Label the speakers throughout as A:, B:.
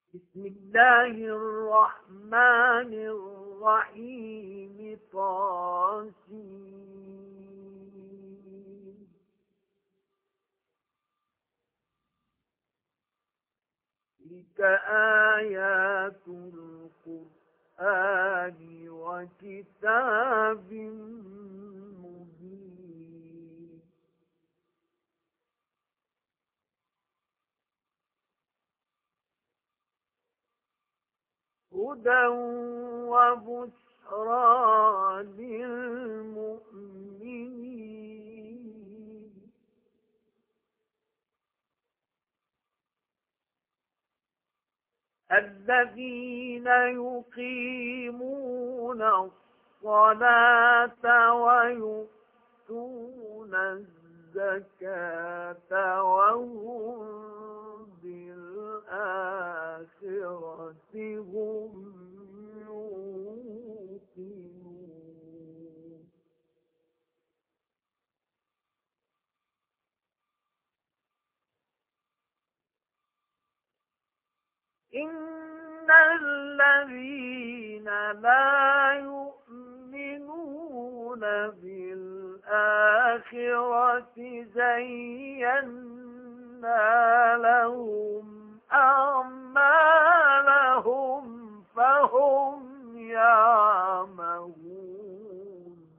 A: بسم الله الرحمن الرحيم طاسين. تلك آيات القرآن وكتاب مبين. هدى وبشرى للمؤمنين. الذين يقيمون الصلاة ويؤتون الزكاة وهم بالآخرة هم يوقنون. إن الذين لا يؤمنون بالآخرة زينا لهم أعمالهم فهم يعمهون.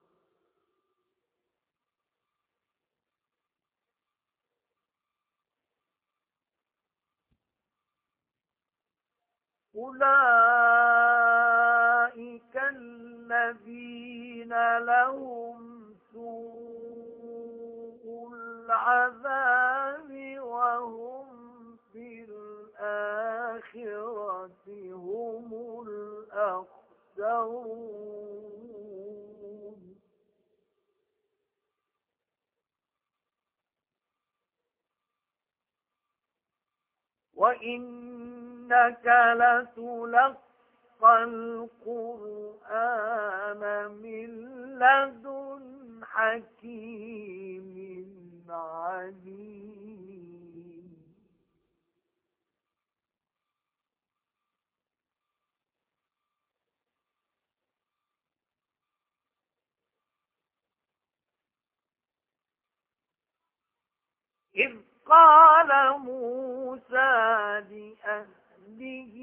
A: أولئك الذين لهم سوء العذاب وهم في الآخرة هم الأخسرون. وإنك لتلقى القرآن من لدن حكيم عليم. إذ قال موسى لأهله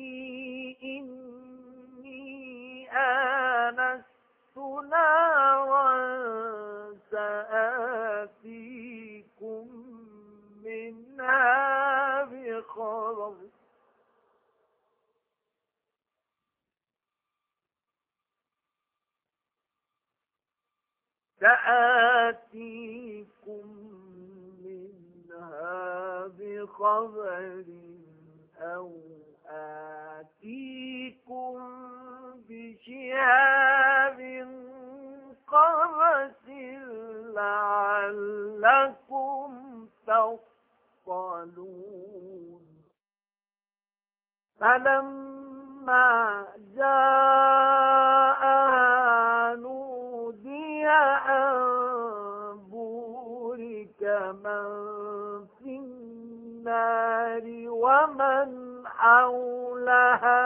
A: إني آنست نارا سآتيكم منها بخبر أو آتيكم بشهاب قبس لعلكم تصطلون. فلما جاءها نودي أن بورك من في النار ومن حولها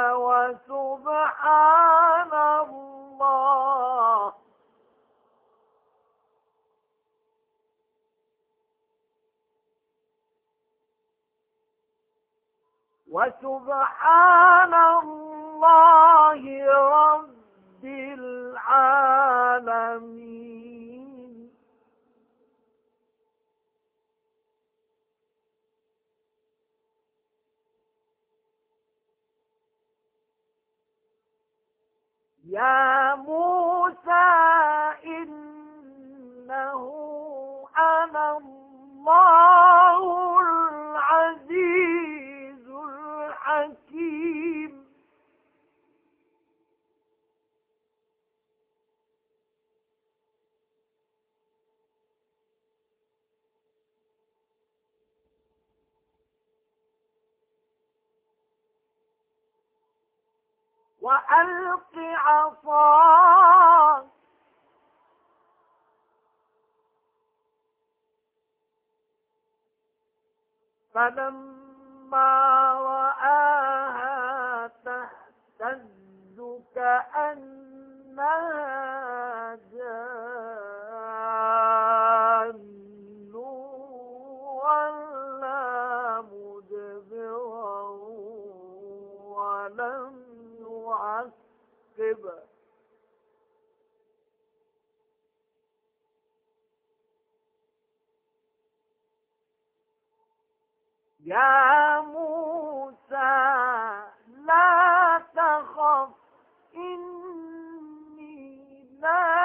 A: وسبحان الله رب العالمين. يا موسى إنه أنا الله العزيز الحكيم. وألق عصاك فلما رآها كأنها جان ولا مدبرا ولم يعقب. يا موسى لا تخف إني لا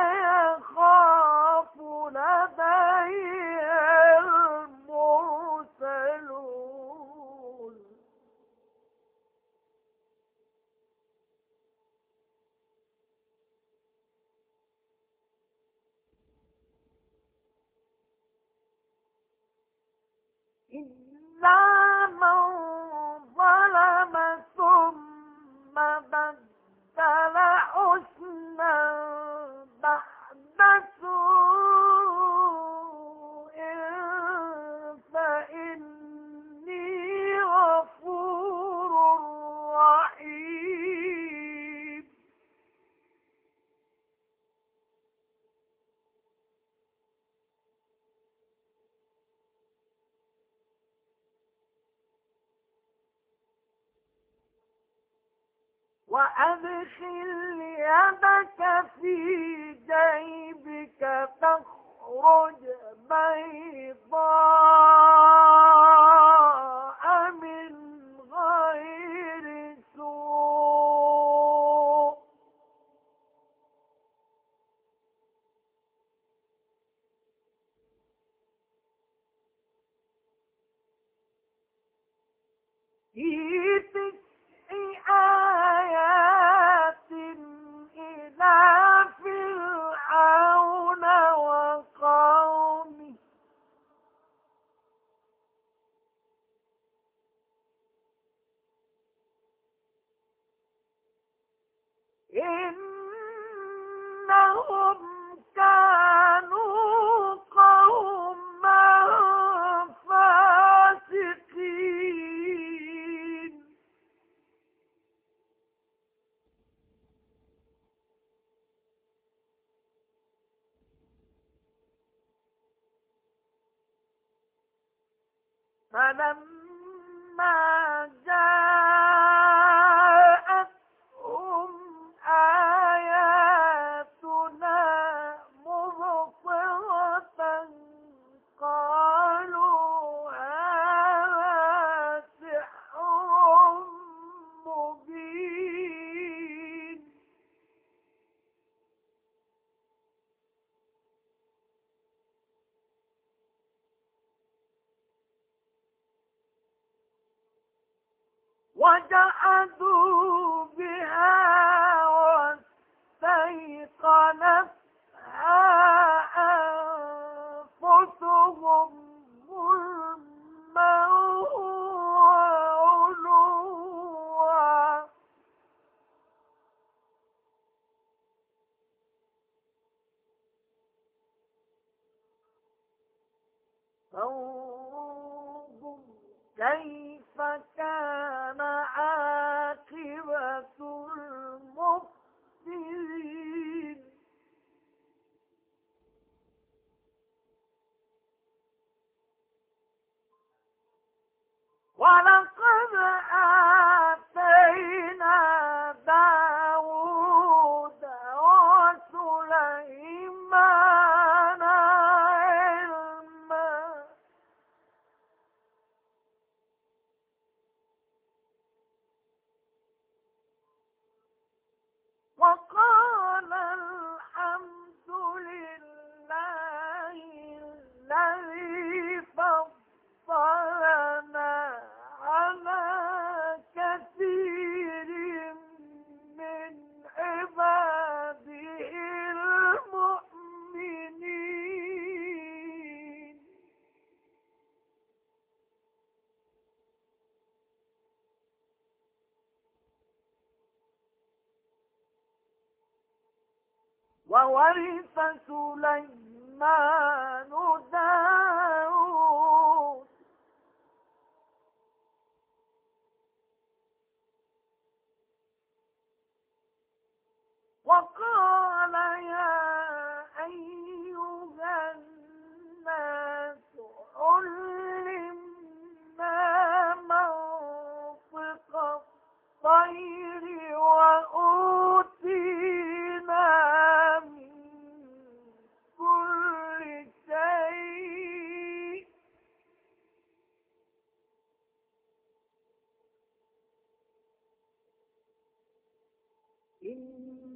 A: يخاف لدي المرسلون. إلا من ظلم ثم بدل حسنا بعد سوء فإني غفور رحيم. وأدخل يدك في جيبك تخرج بيضاء من غير سوء في 9 آيات إلى فرعون وقومه إنهم كانوا قوما فاسقين. فلما جاءتهم آياتنا مبصرة قالوا هذا سحر مبين. وجحدوا بها واستيقنتها أنفسهم ظلما وعلوا. فانظر كيف كان عاقبة المفسدين. ولقد آتينا داود وسليمان علما وقال الحمد لله الذي فضلنا على كثير من عباده المؤمنين. وورث سليمان داود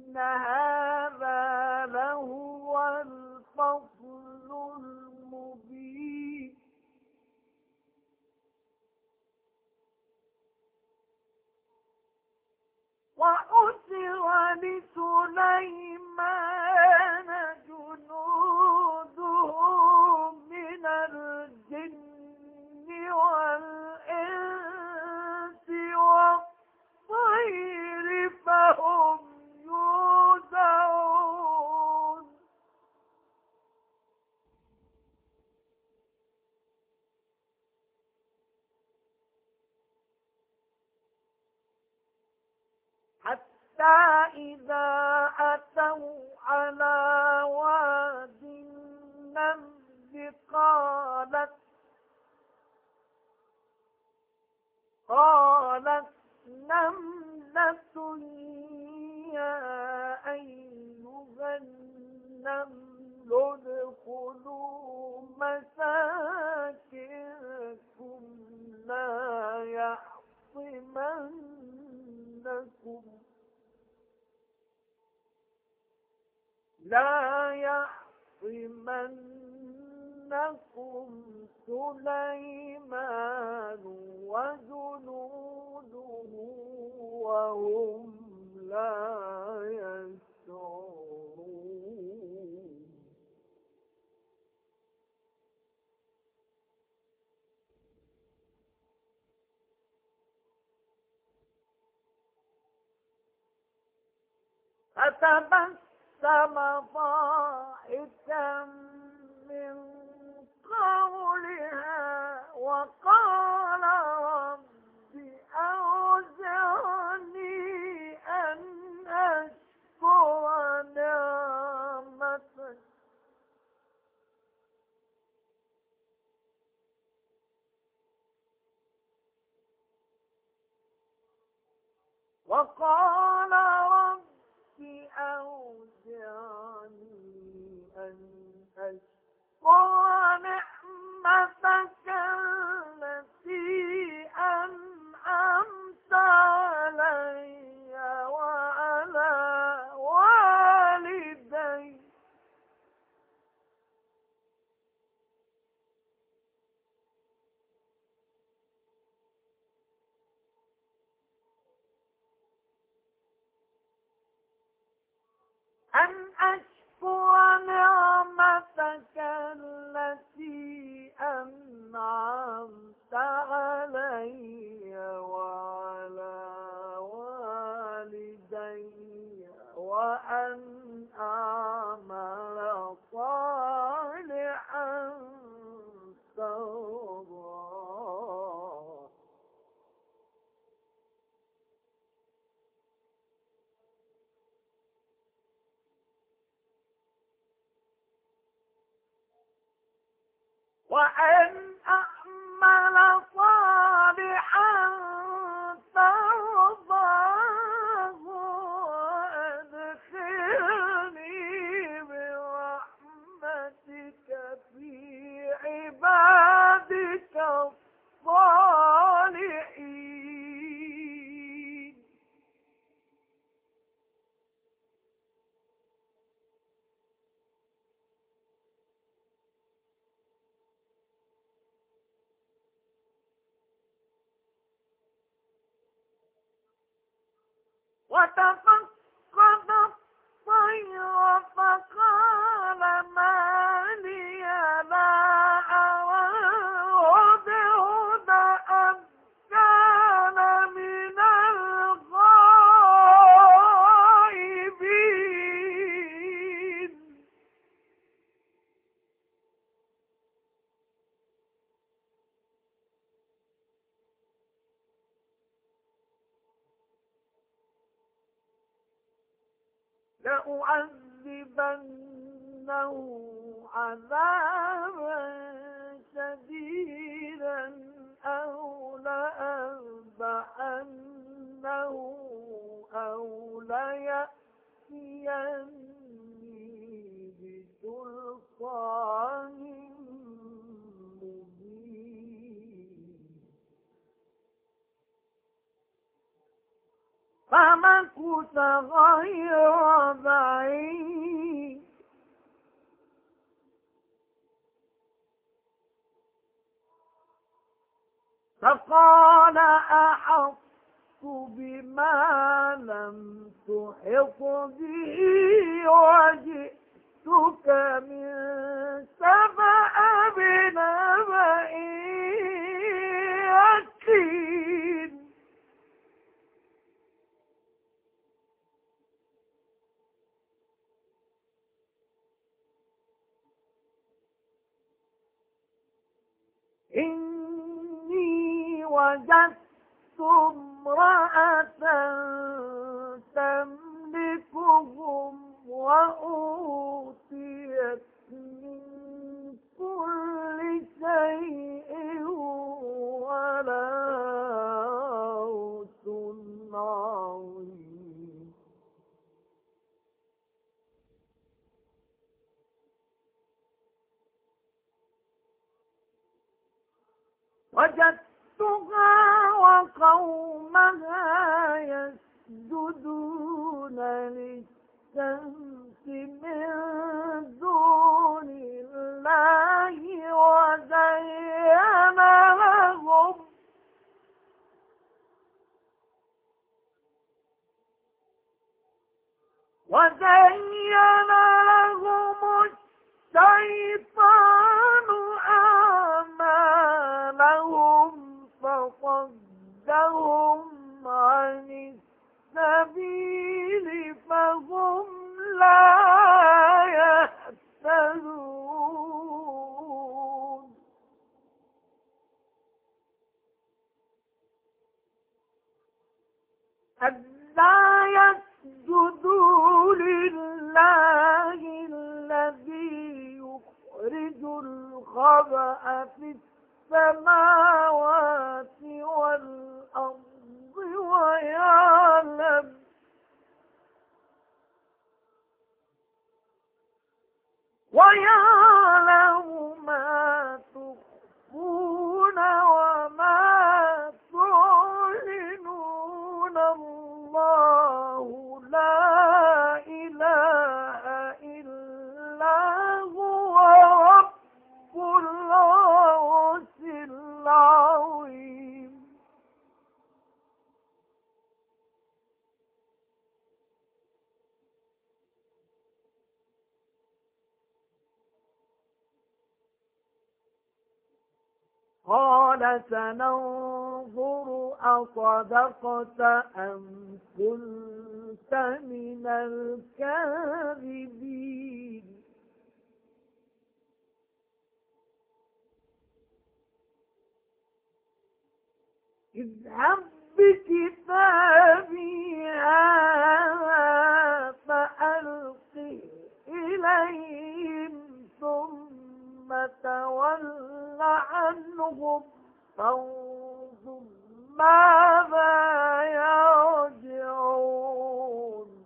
A: إن هذا لهو الفصل المبين وحشر لسليمان جنوده من الجن والإنس والطير فهم يوزعون حتى إذا أتوا على واد النمل قالت نملة يا أيها النمل ادخلوا مساكنكم لا يحطمنكم سليمان وجنوده وهم لا يشعرون فتبسم ضاحكا من قولها وقال رب أوزعني أن أشكر نعمتك وقال رب أوزعني أن أشكر نعمتك التي أنعمت علي وعلى والدي أن أشكر نعمتك التي أنعمت علي وعلى والدي وأن أعمل صالحا ترضاه وأن أعمل صالحا ترضاه وأدخلني برحمتك في عبادك الصالحين وتفقد الطير فقال ما لي لا أرى الهدهد أم كان من الغائبين لأعذبنه عذابا شديدا أو لأذبحنه أو ليأتيني بسلطان مبين فمكث غير بعيد فقال أحطت بما لم تحط به وجئتك من سبأ بنبأ يقين إني وجدت امرأة تملكهم وأوتيت من كل شيء ولها عرش عظيم وجدتها وقومها يسجدون للشمس من دون الله وزين لهم الشيطان أعمالهم فصدهم عن السبيل فهم لا يهتدون ألا يسجدوا لله الذي يخرج الخبأ في السماوات والأرض ويعلم ما تخفون وما تعلنون الله لا إله إلا هو رب العرش العظيم قال سننظر أصدقت أم كنت من الكاذبين اذهب بكتابي هذا فألقه إليهم ثم تول عنهم فانظر ماذا يرجعون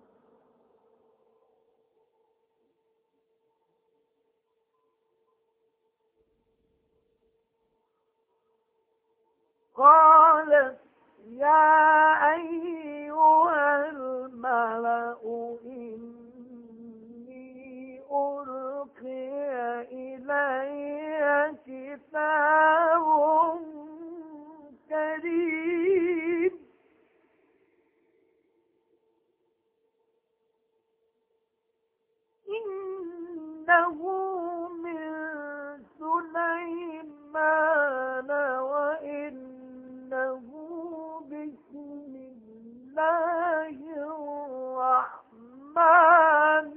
A: قالت يا أيها الملأ إني ألقي إلي كتاب كريم إنه من سليمان وإنه بسم الله الرحمن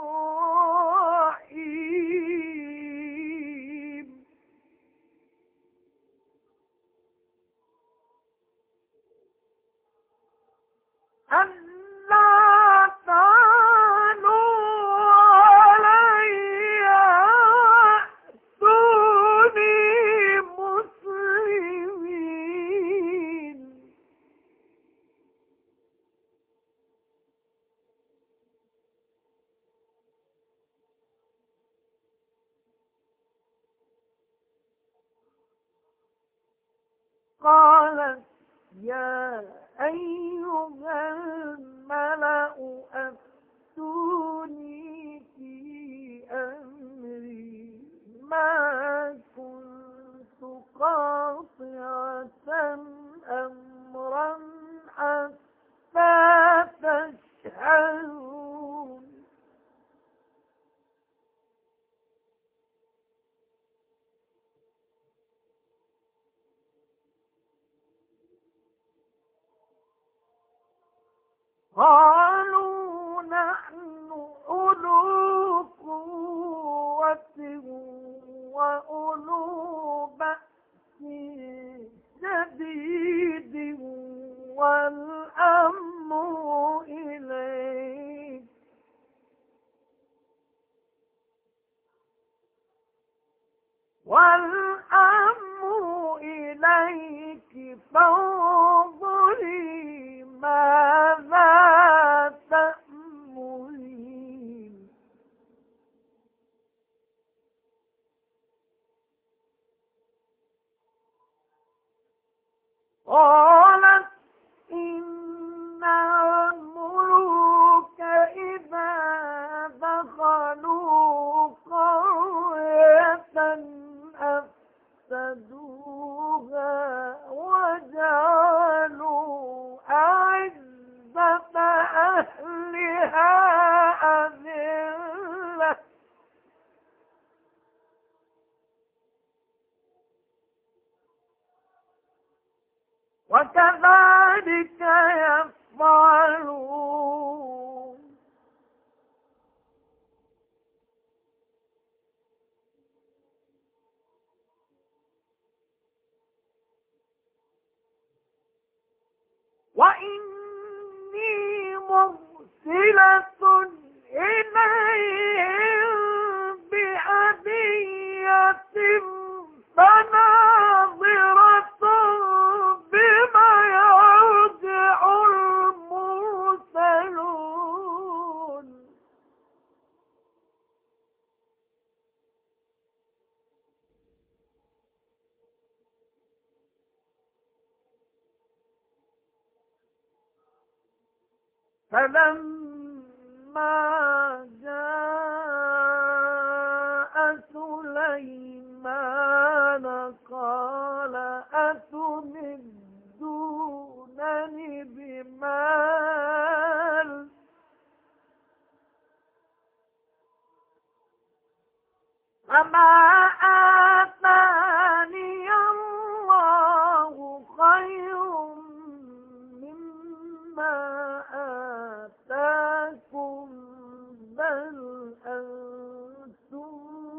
A: الرحيم ألا تعلوا علي وأتوني مسلمين قالت يا أيها الملأ أفتوني في أمري ما كنت قاطعة أمرا حتى تشهدون قالوا نحن أولو قوة وأولو بأس شديد والأمر إليك فانظري ماذا تأمرين قالت إن الملوك إذا دخلوا قرية أفسدوها وجعلوا أعزة أهلها أذلة وكذلك يفعلون وإني مرسلة إليهم بهدية فناظرة بما يرجع المرسلون فلما جاء سليمان قال أتمدونني بمال فما آتاني الله خير مما آتاكم بل أنتم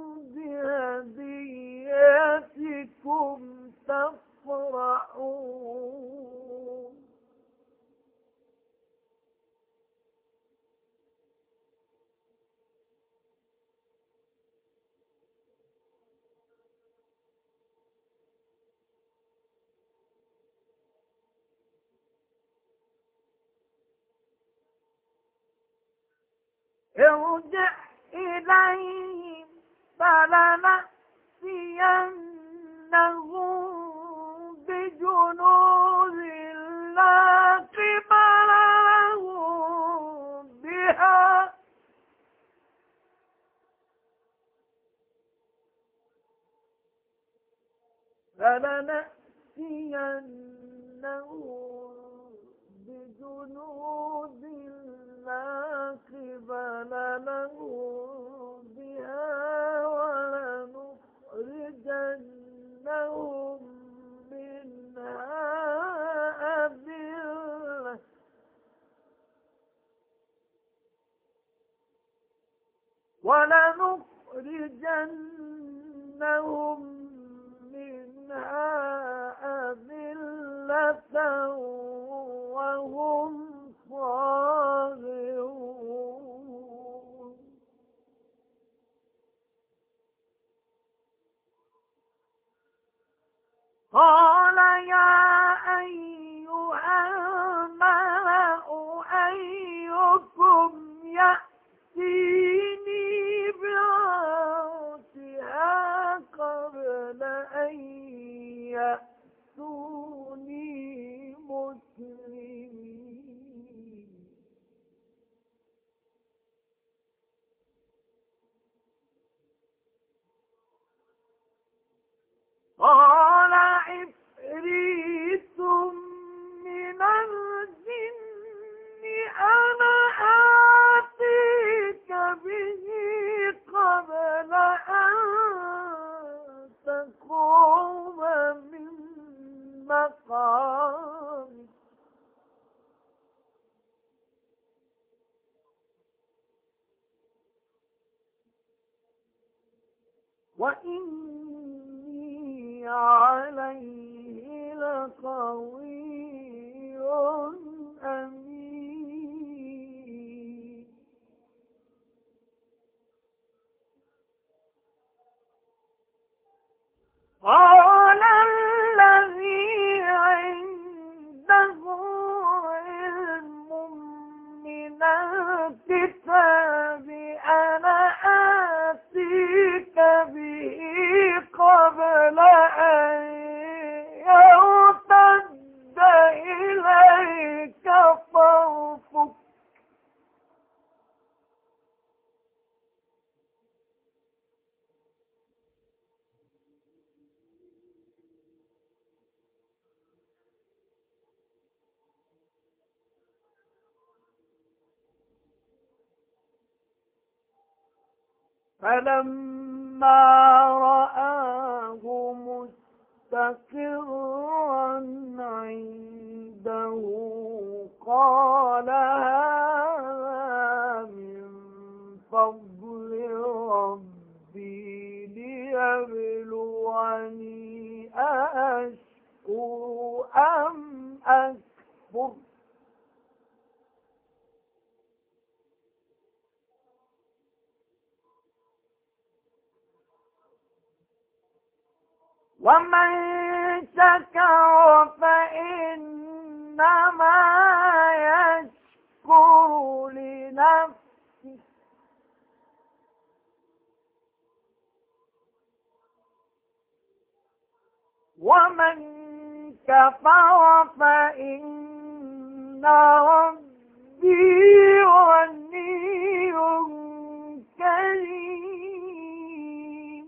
A: بهديتكم تفرحون ارجع إليهم فلنأتينهم بجنود لا قبل لهم بها بجنود لا قبل لهم بها ولنخرجنهم منها أذلة وهم صاغرون قال يا أيها الملأ أيكم يأتيني بعرشها قبل أن يأتوني عفريت من الجن أنا آتيك به قبل أن تقوم من مقامك وإني عليه لقوي أمين قال الذي عنده علم من الكتاب أنا آتيك به قبل أن يرتد إليك طرفك فلما رآه مستقرا عنده قال هذا من فضل ربي ليبلوني أأشكر أم أكفر ومن شكر فإنما يشكر لنفسه ومن كفر فإن ربي غني كريم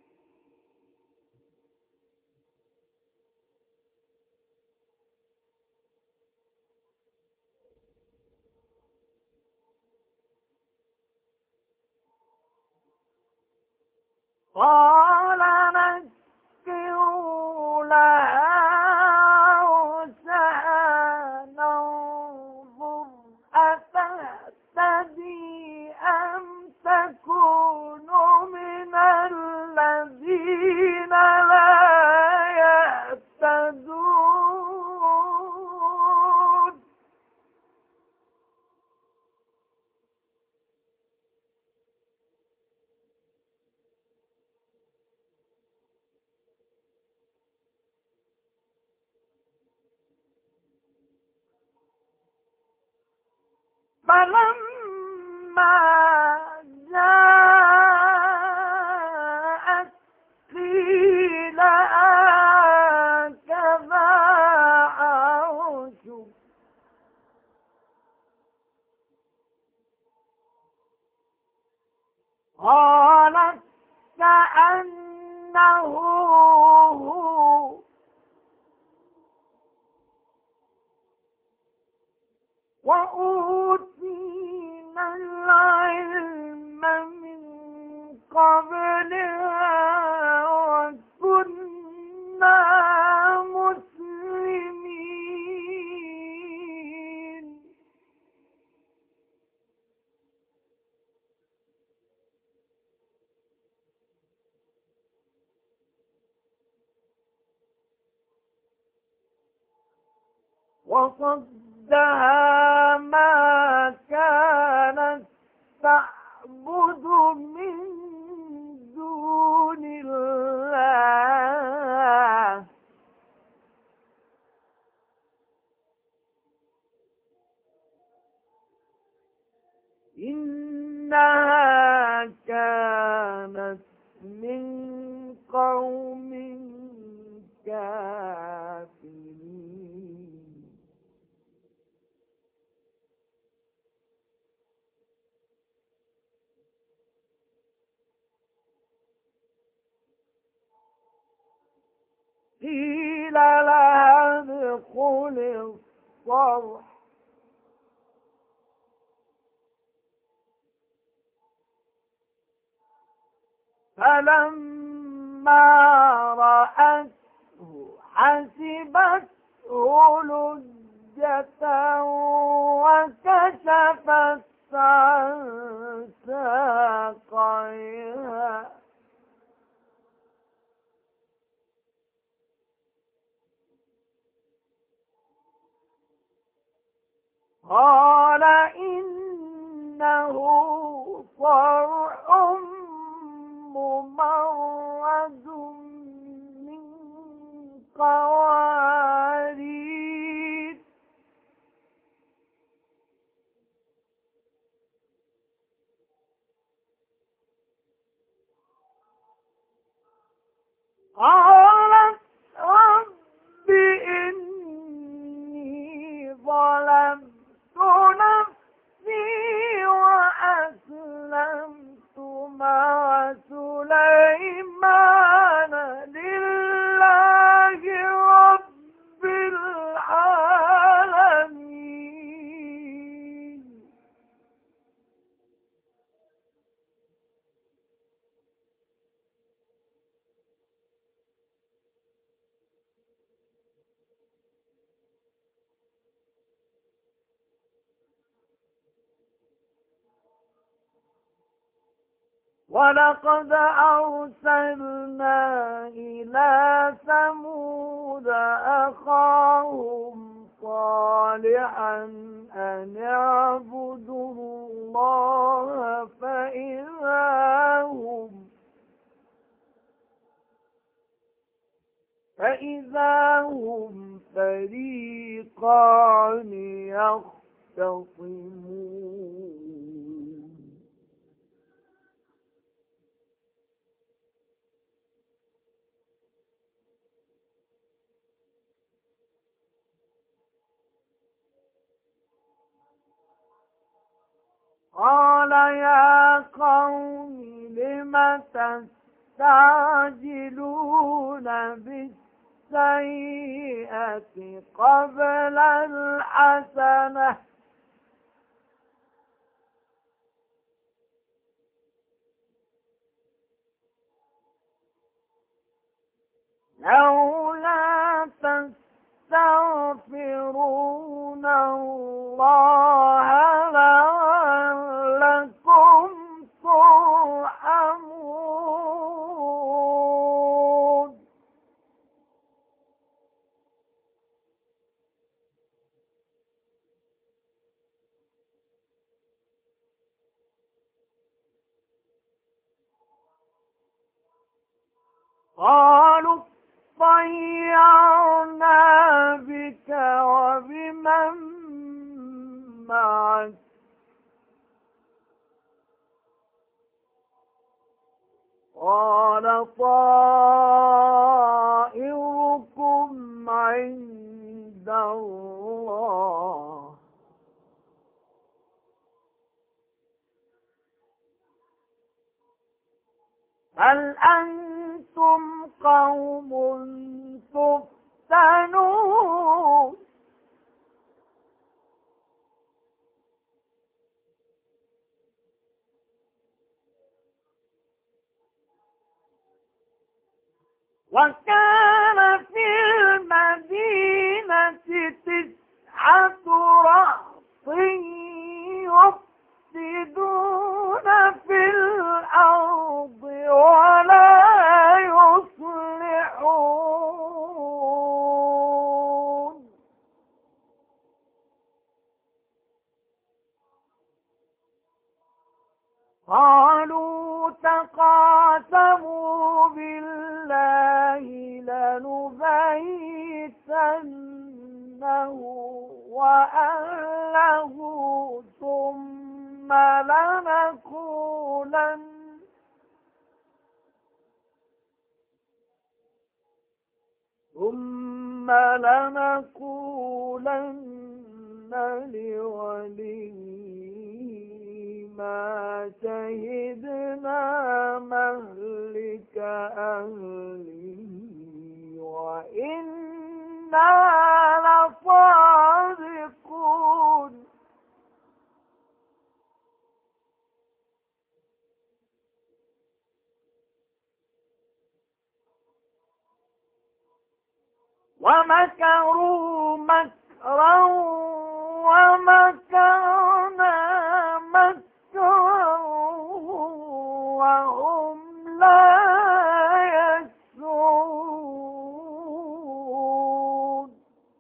A: قال نكروا لها عرشها ننظر أتهتدي أم تكون من الذين لا يهتدون فلما جاءت قيل هكذا عرشك قالت كأنه هو وأوتينا العلم من قبلها وكنا مسلمين وصدها ما كانت تعبد من دون الله إنها كانت من قوم كافرين قيل قيل لها ادخل الصرح فلما رأته حسبته لجة وكشفت عن ساقيها قال إنه صرح ممرد من قوارير قالت رب إني ظلمت نفسي وأسلمت مع سليمان لله رب العالمين ولقد أرسلنا إلى ثمود أخاهم صالحا أن اعبدوا الله فإذا هم فريقان يختصمون قال يا قوم لم تستعجلون بالسيئة قبل الحسنة لولا تستغفرون الله لعلكم ترحمون قالوا طيرنا بك وبمن معك قال طائركم عند الله بل أنتم قوم تفتنون وكان في المدينة 9 رهط يفسدون في الأرض ولا يصلحون قالوا تقاسموا بالله لنبيتنه وأهله ثم لنقولن لوليه ما شهدنا مهلك أهله وإنا لصادقون ومكروا مكرا ومكرنا مكرا وهم لا يشعرون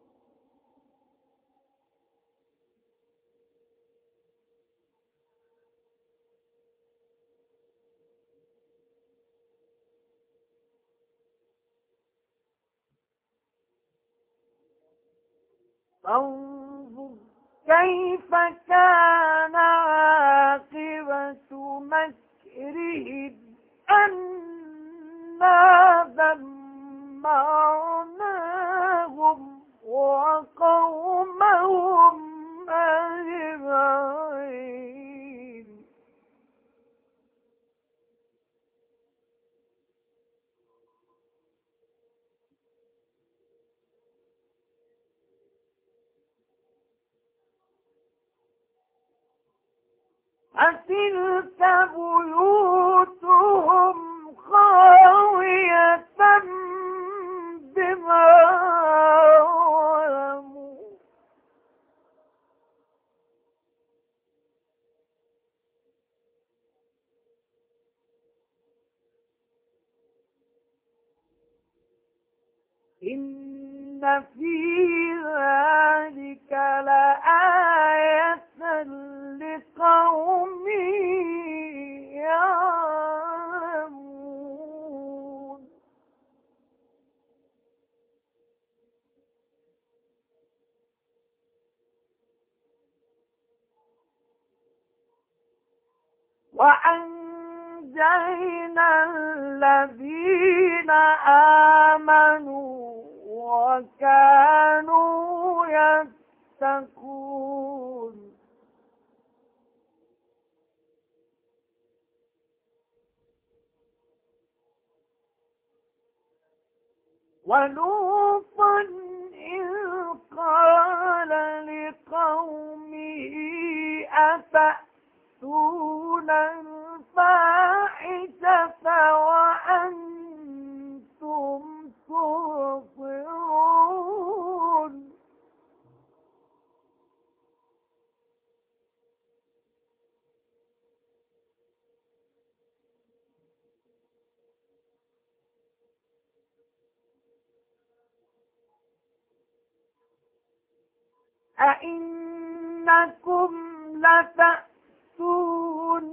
A: فانظر كيف كان عاقبة مكرهم أنا دمرناهم وقومهم أجمعين أتلك بيوتهم خاوية بما ظلموا إن في ذلك لآية لقوم يعلمون وأنجينا الذين آمنوا وكانوا يتقون ولوطا إذ قال لقومه أتأتون الفاحشة وأنتم تبصرون أئنكم لتأتون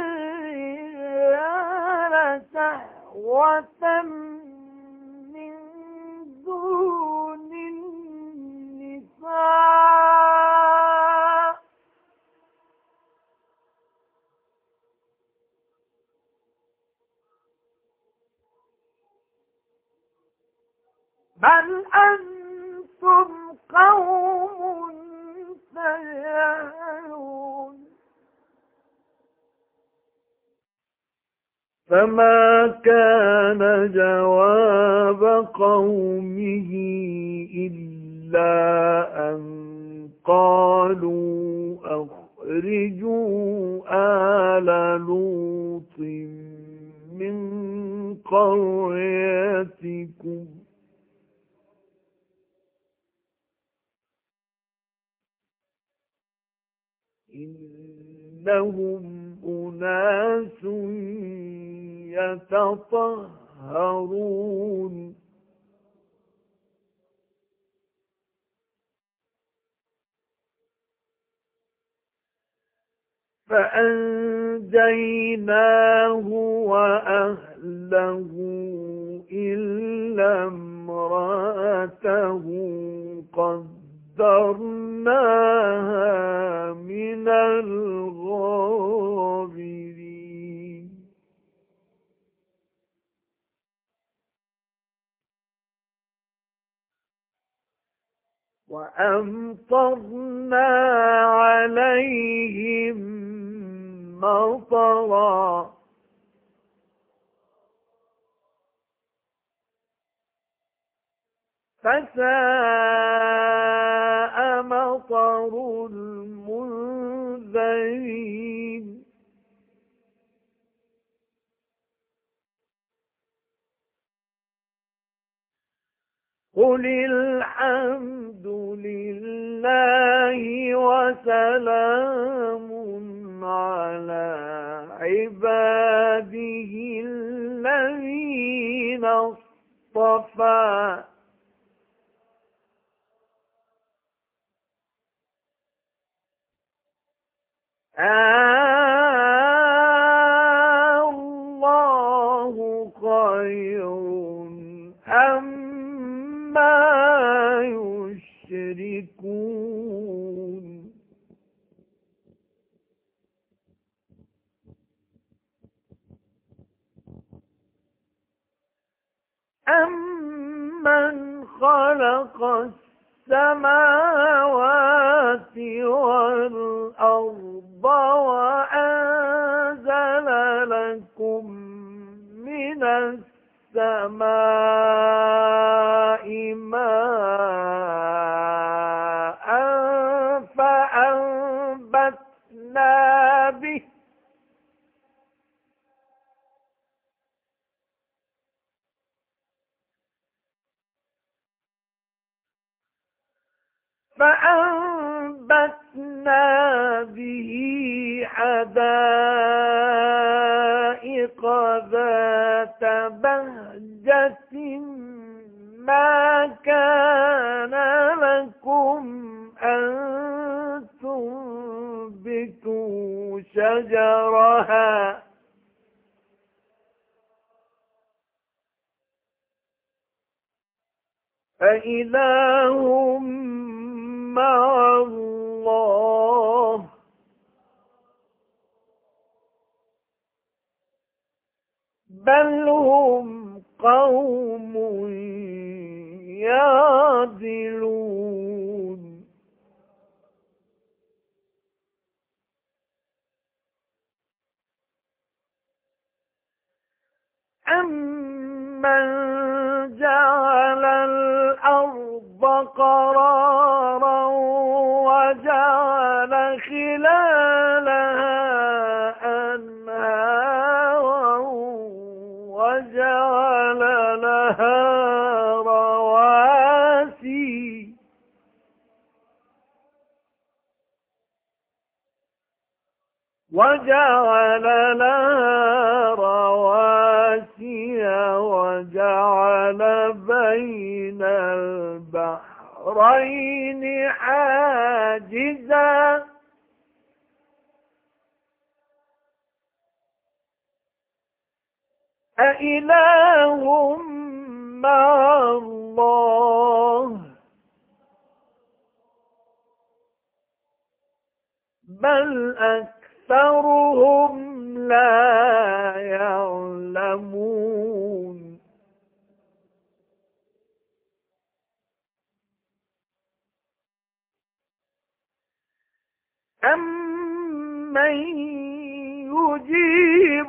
A: الرجال شهوة من دون النساء بل أنتم قوم تجهلون فما كان جواب قومه إلا أن قالوا أخرجوا آل لوط من قريتكم إنهم أناس يتطهرون فأنجيناه وأهله إلا امرأته قدرناها من الغابرين وأمطرنا عليهم مطرا فساء مطر المنذرين قل الحمد لله وسلام على عباده الذين اصطفى الله خير أما يشركون أمن خلق السماوات والأرض وأنزل لكم من السماء ماء فأنبتنا به حدائق ذات بهجة ما كان لكم أن تنبتوا شجرها فإله مع الله بل هم قوم يعدلون أمن جعل الأرض قرارا وجعل خلالها أنهارا وجعل لها رواسي وجعل بين البحرين حاجزا أإله مع الله بل أكثرهم لا يعلمون أمن يجيب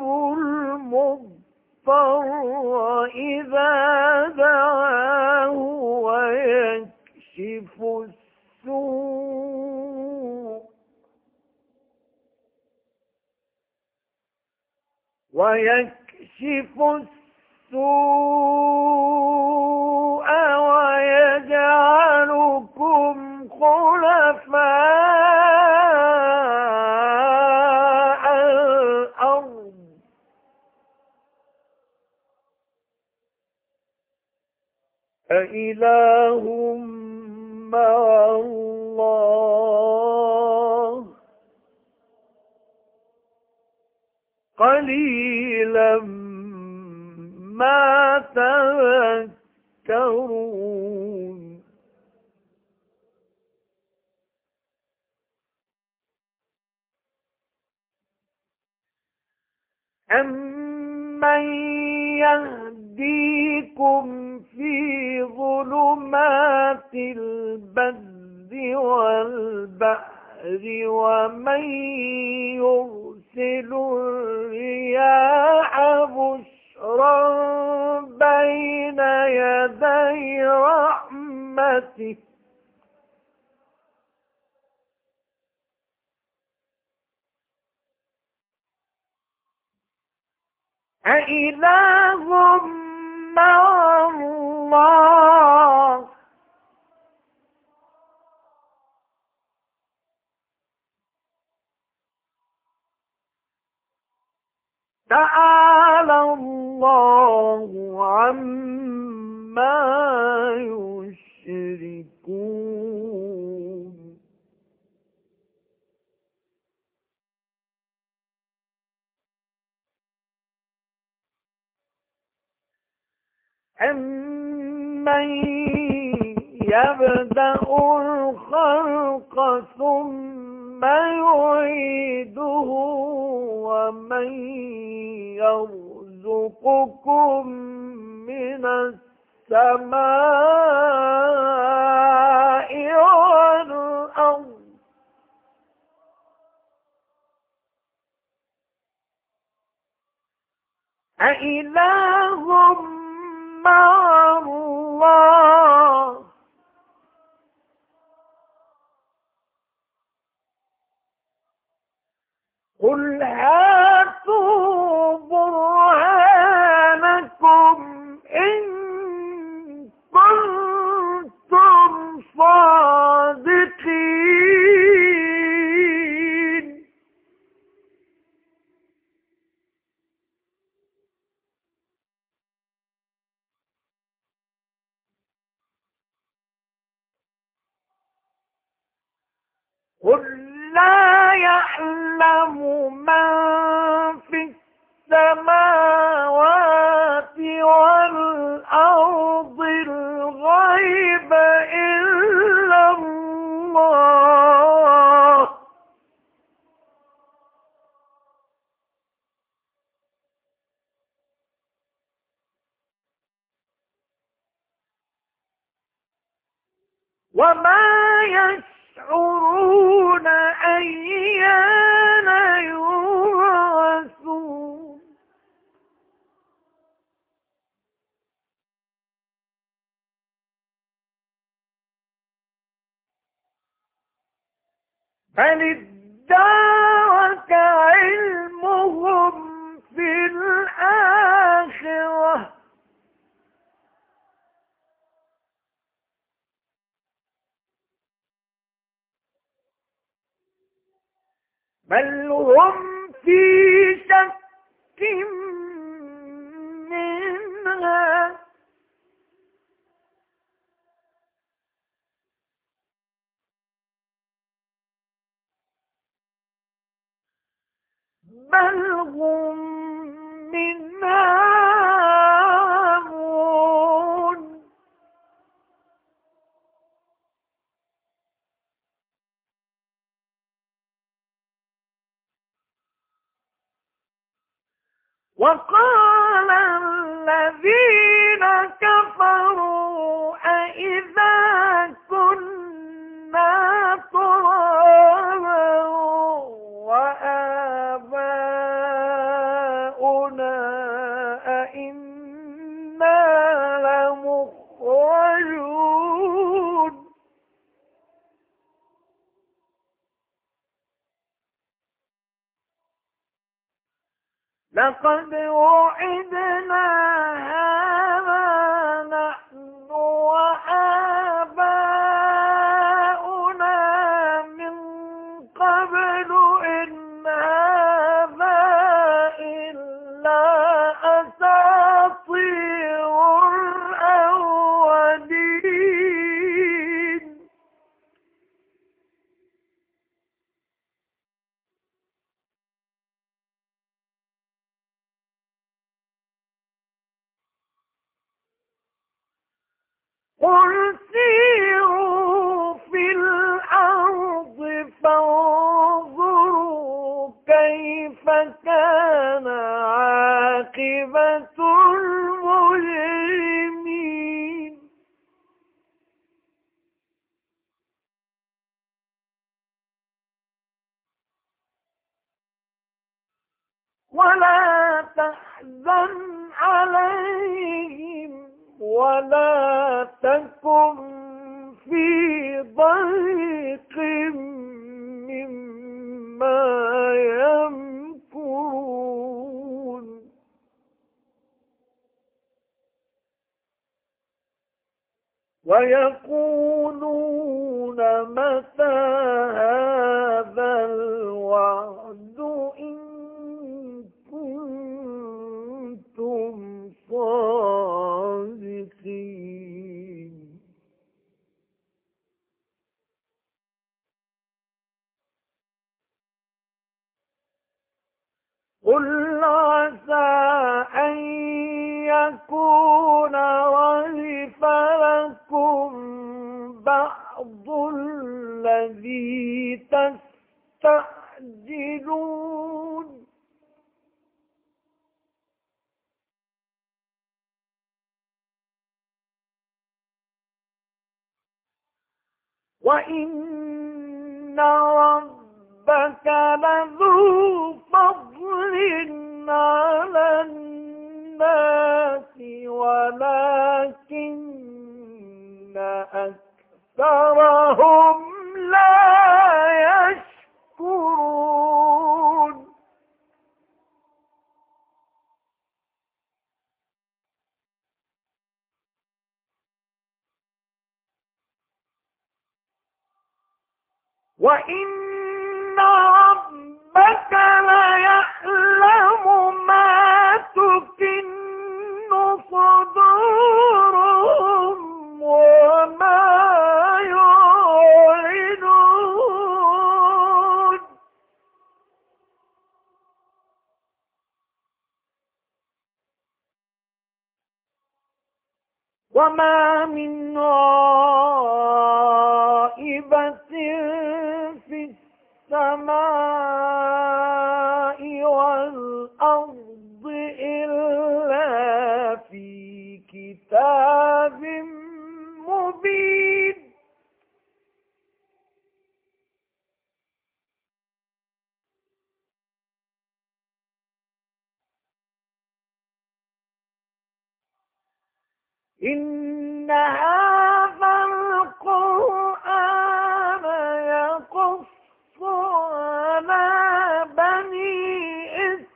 A: المضطر إذا دعاه ويكشف السوء ويجعلكم خلفاء الأرض أإله مع الله قليلا ما تذكرون أمن يهديكم في ظلمات البر والبحر ومن يرسل الرياح بشرا بين يدي رحمته رحمته أإله مع الله تعالى الله عما يشركون أَمَّن يَبْدَأُ الْخَلْقَ ثُمَّ يُعِيدُهُ وَمَن يَرْزُقُكُم مِّنَ السَّمَاءِ وَالْأَرْضِ أإله مع الله قل هاتوا برهانكم إن كنتم صادقين قل لا يعلم من في السماوات والأرض الغيب إلا الله وما يشعرون أيان يبعثون بل ادارك علمهم في الآخرة بل هم في شك منها بل هم منها عمون وقال الذين كفروا أإذا كنا ترابا وآباؤنا أئنا لمخرجون لقد وعدنا هذا نحن وآباؤنا من قبل إن هذا إلا أساطير الأولين قل سيروا في الأرض فانظروا كيف كان عاقبة المجرمين ولا تحزن عليهم ولا تكن في ضيق مما يمكرون ويقولون متى هذا الوعد إن كنتم صادقين قل عسى أن يكون ردف لكم بعض الذي تستعجلون وإن ربك لذو فضل على الناس ولكن أكثرهم لا يشكرون وإن ربك ليعلم ما تكن صدورهم وما يعلنون وما من غائبة في السماء والأرض إلا في كتاب مبين إن هذا القرآن يقص على بني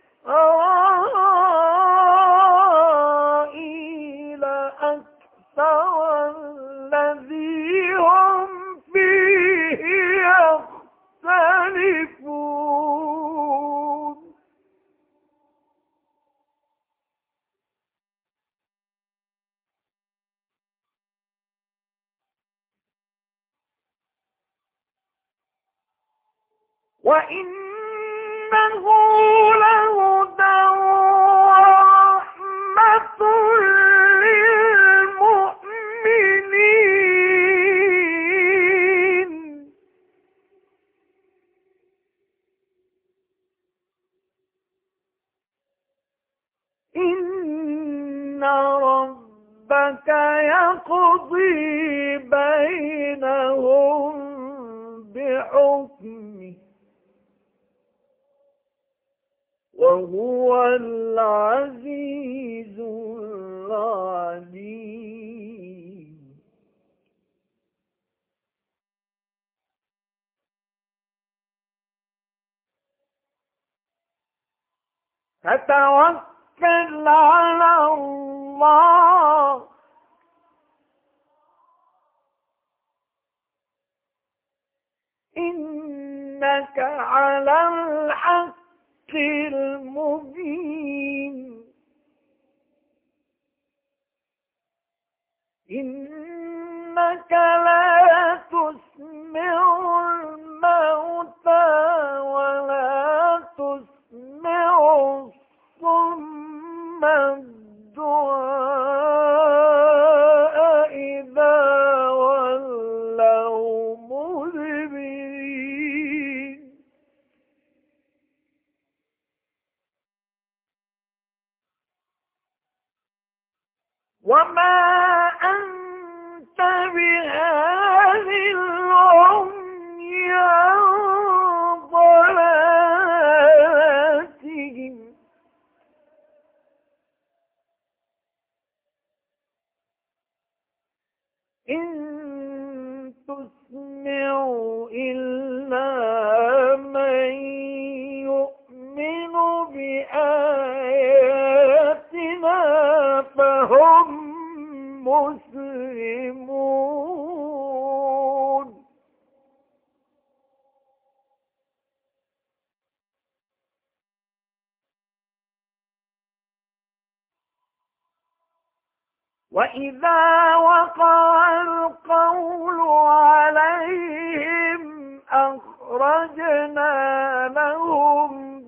A: إسرائيل أكثر الذي هم فيه يختلفون وإنه لهدى ورحمة للمؤمنين إن ربك يقضي بينهم بحكمه وهو العزيز العليم فتوكل على الله إنك على الحق المبين إنك لا تسمع الموتى ولا تسمع الصم الدعاء إذا ولوا مدبرين وما أنت وإذا وقع القول عليهم أخرجنا لهم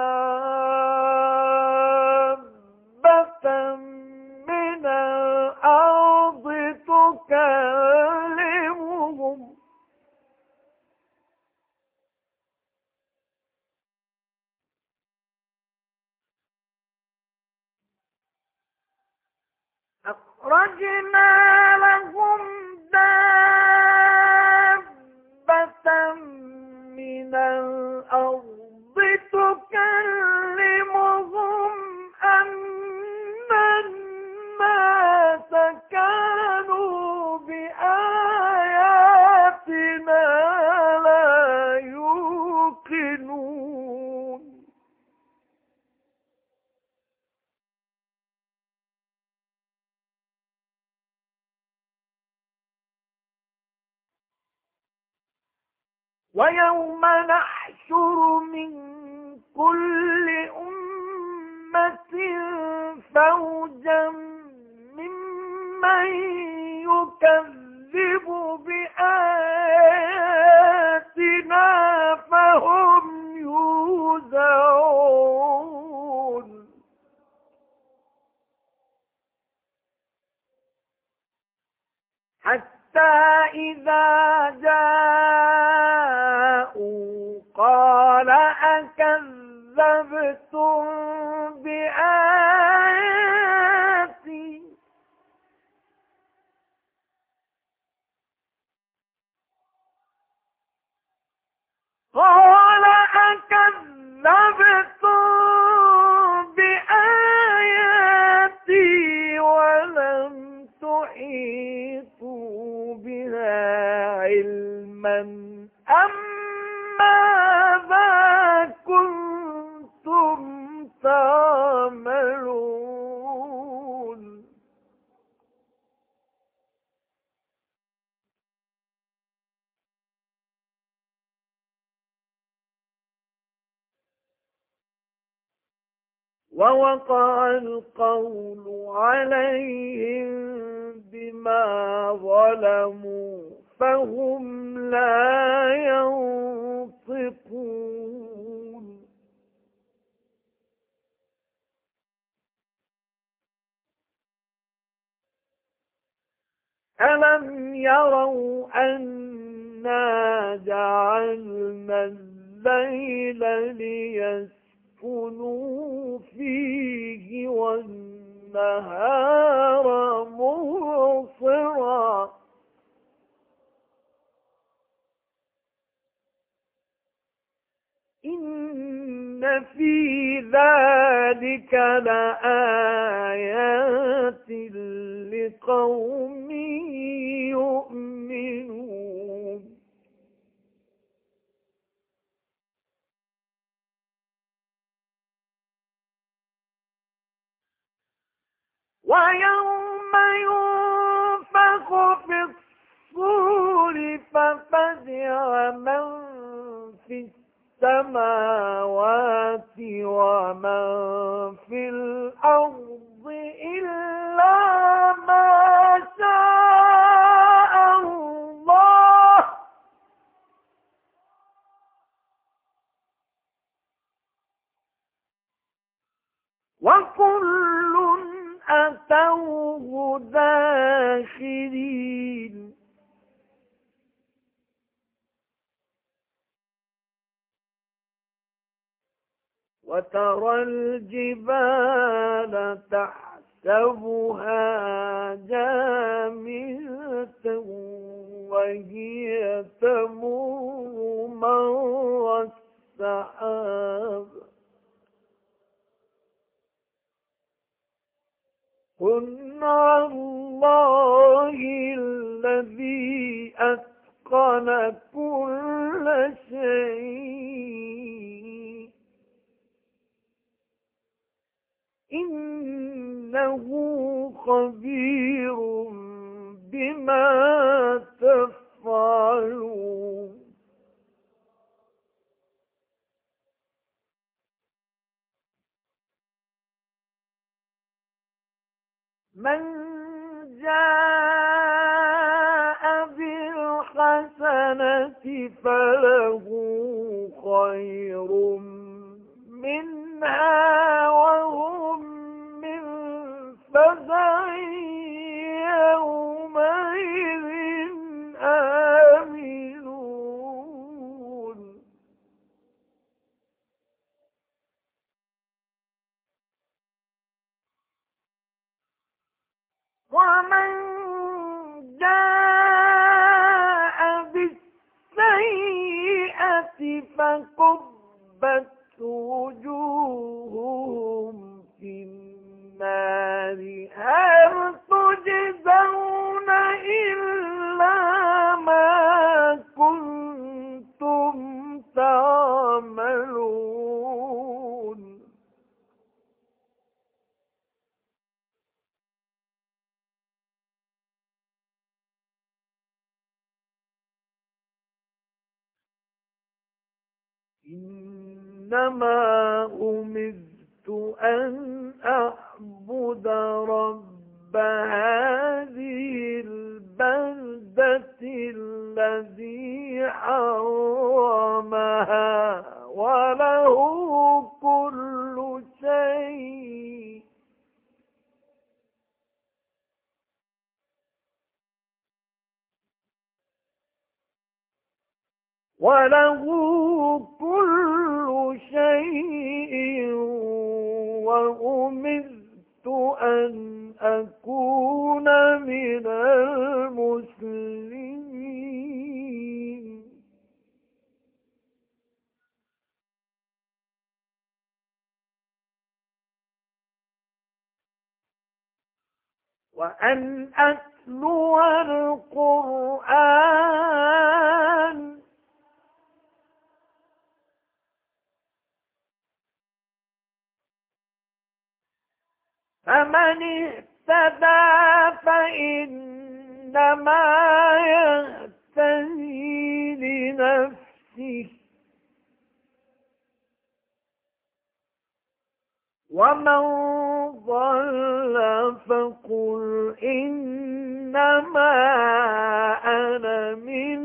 A: دابة من الأرض تكلمهم أخرجنا لهم دابة من الأرض تكلمهم أن الناس كانوا بآياتنا لا يوقنون ويوم نحشر من كل أمة فوجا ممن يكذب بآياتنا فهم يوزعون حتى إذا جاءوا قال أكذبتم بآياتي قال أكذبتم بآياتي ولم تحيطوا بها علما أم ماذا كنتم تعملون ووقع القول عليهم بما ظلموا فهم لا ينطقون ألم يروا أنا جعلنا الليل ليسكنوا فيه والنهار مبصرا إن في ذلك لآيات لقوم يؤمنون ويوم ينفخ في الصور ففزع من في السماوات ومن في الأرض إلا ما شاء الله وكل أتوه داخرين وترى الجبال تحسبها جامدة وهي تمر مر السحاب صنع الله الذي أتقن كل شيء إنه خبير بما تفعلون من جاء بالحسنة فله خير منها وهم من فزع يومئذ آمنون ومن جاء بالسيئة فكبت وجوههم في النار هل تجزون إلا ما كنتم تعملون إنما أمرت أن أعبد رب هذه البلدة الذي حرمها وله كل شيء وأمرت أن أكون من المسلمين وأن أتلو القرآن فمن اهتدى فإنما يهتدي لنفسه ومن ضل فقل إنما أنا من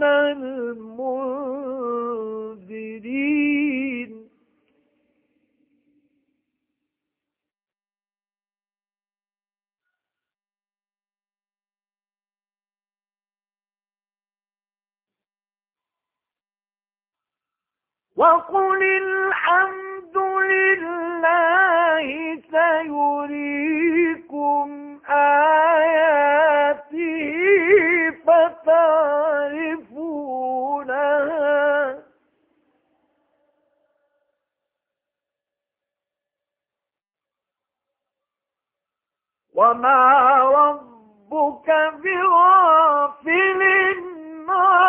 A: المنذرين وقل الحمد لله سيريكم آياته فتعرفونها وما ربك بغافل